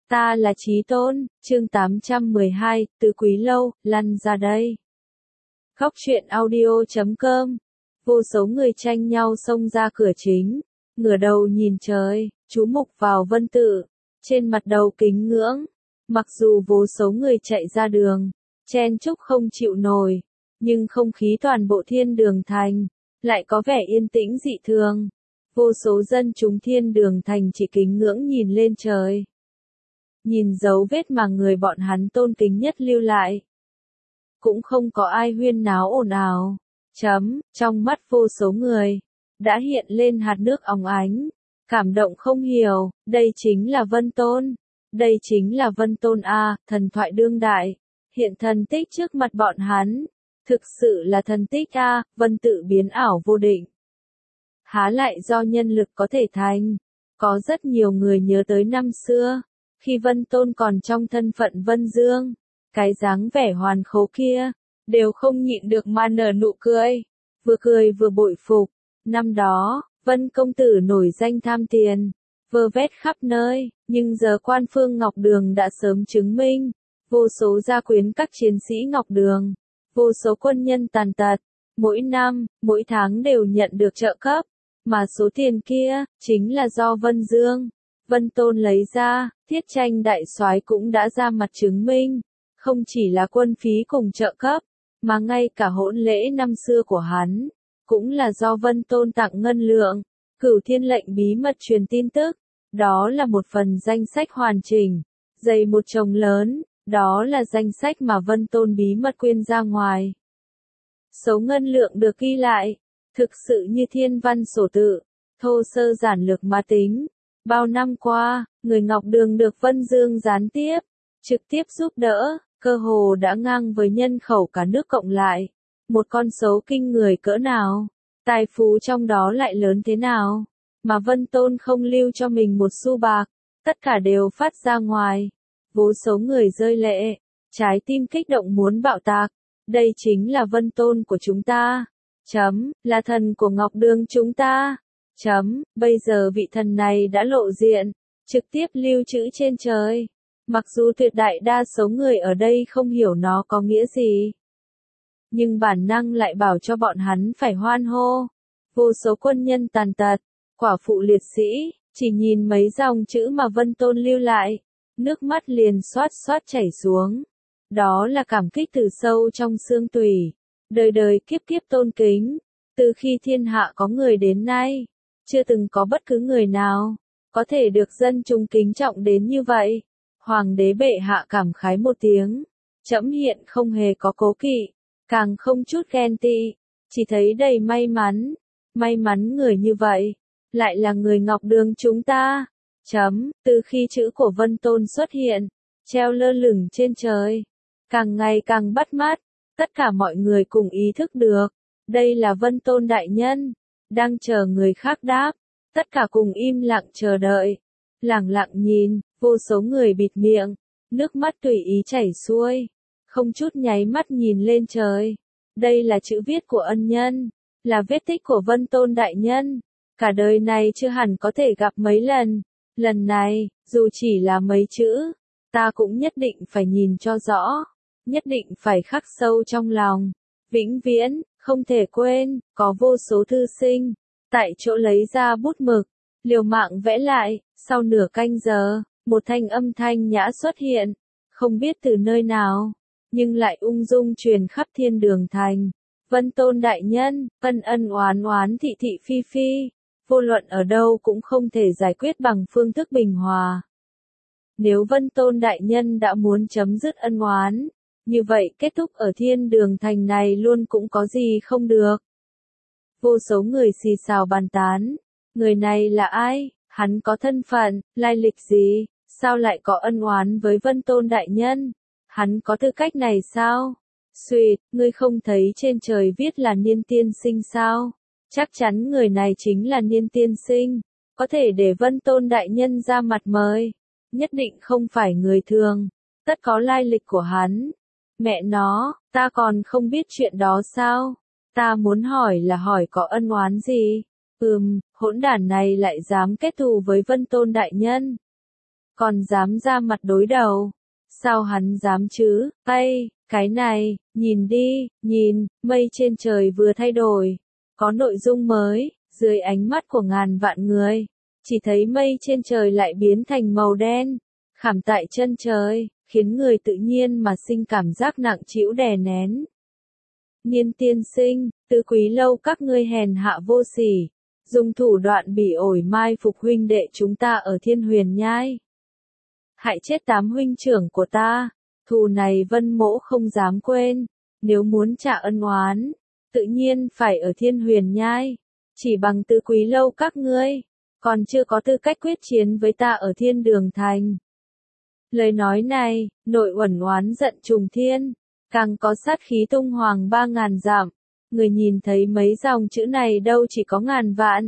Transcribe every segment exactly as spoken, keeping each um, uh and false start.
Ta là Chí Tôn, chương tám trăm mười hai, từ Quý Lâu, lăn ra đây. Góc truyện audio chấm com. Vô số người tranh nhau xông ra cửa chính, ngửa đầu nhìn trời, chú mục vào Vân Tự, trên mặt đầu kính ngưỡng. Mặc dù vô số người chạy ra đường, chen chúc không chịu nổi, nhưng không khí toàn bộ Thiên Đường Thành lại có vẻ yên tĩnh dị thường. Vô số dân chúng Thiên Đường Thành chỉ kính ngưỡng nhìn lên trời, nhìn dấu vết mà người bọn hắn tôn kính nhất lưu lại. Cũng không có ai huyên náo ồn ào. Chấm, trong mắt vô số người đã hiện lên hạt nước óng ánh, cảm động không hiểu. Đây chính là Vân Tôn, đây chính là Vân Tôn a, thần thoại đương đại, hiện thần tích trước mặt bọn hắn, thực sự là thần tích a. Vân Tự biến ảo vô định, há lại do nhân lực có thể thành. Có rất nhiều người nhớ tới năm xưa, khi Vân Tôn còn trong thân phận Vân Dương, cái dáng vẻ hoàn khố kia, đều không nhịn được mà nở nụ cười, vừa cười vừa bội phục. Năm đó, Vân công tử nổi danh tham tiền, vơ vét khắp nơi, nhưng giờ Quan Phương Ngọc Đường đã sớm chứng minh, vô số gia quyến các chiến sĩ Ngọc Đường, vô số quân nhân tàn tật, mỗi năm, mỗi tháng đều nhận được trợ cấp, mà số tiền kia chính là do Vân Dương, Vân Tôn lấy ra. Thiết Tranh đại soái cũng đã ra mặt chứng minh, không chỉ là quân phí cùng trợ cấp, mà ngay cả hỗn lễ năm xưa của hắn, cũng là do Vân Tôn tặng ngân lượng. Cửu Thiên lệnh bí mật truyền tin tức, đó là một phần danh sách hoàn chỉnh, dày một chồng lớn, đó là danh sách mà Vân Tôn bí mật quyên ra ngoài. Số ngân lượng được ghi lại, thực sự như thiên văn sổ tự, thô sơ giản lược mà tính. Bao năm qua, người Ngọc Đường được Vân Dương gián tiếp, trực tiếp giúp đỡ, cơ hồ đã ngang với nhân khẩu cả nước cộng lại. Một con số kinh người cỡ nào, tài phú trong đó lại lớn thế nào, mà Vân Tôn không lưu cho mình một xu bạc, tất cả đều phát ra ngoài. Vô số người rơi lệ, trái tim kích động muốn bạo tạc. Đây chính là Vân Tôn của chúng ta, chấm, là thần của Ngọc Đường chúng ta. Chấm, bây giờ vị thần này đã lộ diện, trực tiếp lưu trữ trên trời. Mặc dù tuyệt đại đa số người ở đây không hiểu nó có nghĩa gì, nhưng bản năng lại bảo cho bọn hắn phải hoan hô. Vô số quân nhân tàn tật, quả phụ liệt sĩ, chỉ nhìn mấy dòng chữ mà Vân Tôn lưu lại, nước mắt liền xoát xoát chảy xuống. Đó là cảm kích từ sâu trong xương tủy, đời đời kiếp kiếp tôn kính. Từ khi thiên hạ có người đến nay, chưa từng có bất cứ người nào có thể được dân chúng kính trọng đến như vậy. Hoàng đế bệ hạ cảm khái một tiếng, trẫm hiện không hề có cố kỵ, càng không chút ghen tị, chỉ thấy đầy may mắn. May mắn người như vậy lại là người Ngọc Đường chúng ta. Chấm, từ khi chữ của Vân Tôn xuất hiện, treo lơ lửng trên trời, càng ngày càng bắt mắt, tất cả mọi người cùng ý thức được, đây là Vân Tôn đại nhân, đang chờ người khác đáp. Tất cả cùng im lặng chờ đợi, lẳng lặng nhìn. Vô số người bịt miệng, nước mắt tùy ý chảy xuôi, không chút nháy mắt nhìn lên trời. Đây là chữ viết của ân nhân, là vết tích của Vân Tôn đại nhân, cả đời này chưa hẳn có thể gặp mấy lần. Lần này, dù chỉ là mấy chữ, ta cũng nhất định phải nhìn cho rõ, nhất định phải khắc sâu trong lòng, vĩnh viễn, không thể quên. Có vô số thư sinh tại chỗ lấy ra bút mực, liều mạng vẽ lại. Sau nửa canh giờ, một thanh âm thanh nhã xuất hiện, không biết từ nơi nào, nhưng lại ung dung truyền khắp Thiên Đường Thành. Vân Tôn đại nhân, ân ân oán oán thị thị phi phi, vô luận ở đâu cũng không thể giải quyết bằng phương thức bình hòa. Nếu Vân Tôn đại nhân đã muốn chấm dứt ân oán, như vậy kết thúc ở Thiên Đường Thành này luôn cũng có gì không được. Vô số người xì xào bàn tán, người này là ai? Hắn có thân phận, lai lịch gì, sao lại có ân oán với Vân Tôn đại nhân? Hắn có tư cách này sao? Xuyệt, ngươi không thấy trên trời viết là Niên tiên sinh sao? Chắc chắn người này chính là Niên tiên sinh, có thể để Vân Tôn đại nhân ra mặt mời, nhất định không phải người thường, tất có lai lịch của hắn. Mẹ nó, ta còn không biết chuyện đó sao? Ta muốn hỏi là hỏi có ân oán gì? Ừm, hỗn đản này lại dám kết thù với Vân Tôn đại nhân. còn dám ra mặt đối đầu. Sao hắn dám chứ, Ây, cái này, nhìn đi, nhìn, mây trên trời vừa thay đổi, có nội dung mới, dưới ánh mắt của ngàn vạn người, chỉ thấy mây trên trời lại biến thành màu đen, khảm tại chân trời, khiến người tự nhiên mà sinh cảm giác nặng trĩu đè nén. Niên tiên sinh, Tứ Quý Lâu các ngươi hèn hạ vô sỉ, dùng thủ đoạn bỉ ổi mai phục huynh đệ chúng ta ở Thiên Huyền Nhai. Hại chết tám huynh trưởng của ta, thù này Vân Mỗ không dám quên, nếu muốn trả ân oán, tự nhiên phải ở Thiên Huyền Nhai, chỉ bằng Tứ Quý Lâu các ngươi, còn chưa có tư cách quyết chiến với ta ở Thiên Đường Thành. Lời nói này, nội uẩn oán giận trùng thiên, càng có sát khí tung hoàng ba ngàn dặm, người nhìn thấy mấy dòng chữ này đâu chỉ có ngàn vạn.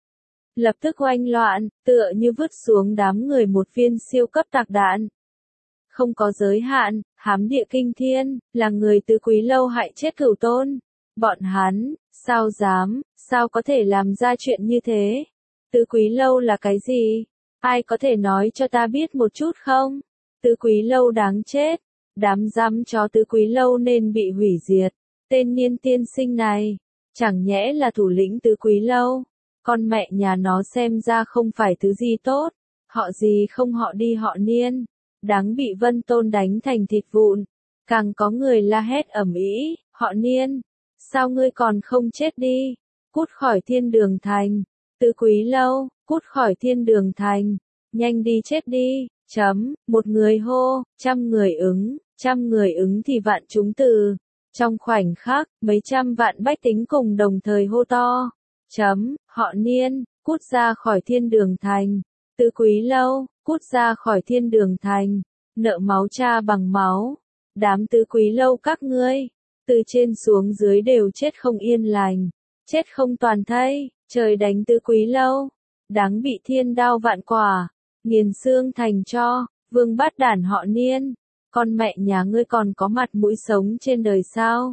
Lập tức oanh loạn, tựa như vứt xuống đám người một viên siêu cấp tạc đạn. Không có giới hạn, hám địa kinh thiên, là người Tứ Quý Lâu hại chết cửu tôn. Bọn hắn, sao dám, sao có thể làm ra chuyện như thế? Tứ Quý Lâu là cái gì? Ai có thể nói cho ta biết một chút không? Tứ Quý Lâu đáng chết, đám dám chó Tứ Quý Lâu nên bị hủy diệt. Tên Niên tiên sinh này, chẳng nhẽ là thủ lĩnh Tứ Quý Lâu? Con mẹ nhà nó xem ra không phải thứ gì tốt, họ gì không họ đi họ Niên, đáng bị Vân Tôn đánh thành thịt vụn. Càng có người la hét ầm ĩ, họ Niên, sao ngươi còn không chết đi, cút khỏi Thiên Đường Thành, Tứ Quý Lâu, cút khỏi Thiên Đường Thành, nhanh đi chết đi, chấm, một người hô, trăm người ứng, trăm người ứng thì vạn chúng từ. Trong khoảnh khắc, mấy trăm vạn bách tính cùng đồng thời hô to. Chấm, họ Niên, cút ra khỏi Thiên Đường Thành. Tứ Quý Lâu, cút ra khỏi Thiên Đường Thành. Nợ máu cha bằng máu. Đám Tứ Quý Lâu các ngươi, từ trên xuống dưới đều chết không yên lành. Chết không toàn thây, trời đánh Tứ Quý Lâu. Đáng bị thiên đao vạn quả, nghiền xương thành tro, vương bát đản họ Niên. Con mẹ nhà ngươi còn có mặt mũi sống trên đời sao?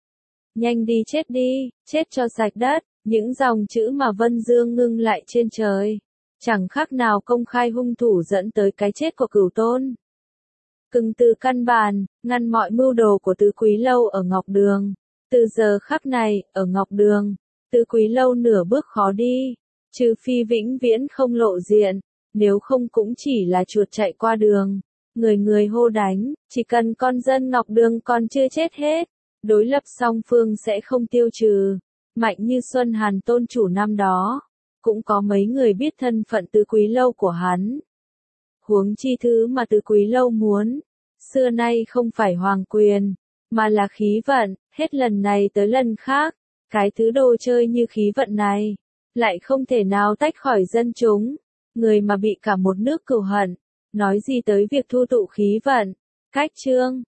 Nhanh đi chết đi, chết cho sạch đất. Những dòng chữ mà Vân Dương ngưng lại trên trời, chẳng khác nào công khai hung thủ dẫn tới cái chết của cửu tôn. Cừng từ căn bản, ngăn mọi mưu đồ của Tứ Quý Lâu ở Ngọc Đường. Từ giờ khắc này, ở Ngọc Đường, Tứ Quý Lâu nửa bước khó đi, trừ phi vĩnh viễn không lộ diện, nếu không cũng chỉ là chuột chạy qua đường. Người người hô đánh, chỉ cần con dân Ngọc Đường còn chưa chết hết, đối lập song phương sẽ không tiêu trừ. Mạnh như Xuân Hàn tôn chủ năm đó, cũng có mấy người biết thân phận Tứ Quý Lâu của hắn. Huống chi thứ mà Tứ Quý Lâu muốn, xưa nay không phải hoàng quyền, mà là khí vận, hết lần này tới lần khác, cái thứ đồ chơi như khí vận này, lại không thể nào tách khỏi dân chúng, người mà bị cả một nước cừu hận, nói gì tới việc thu tụ khí vận. Cách chương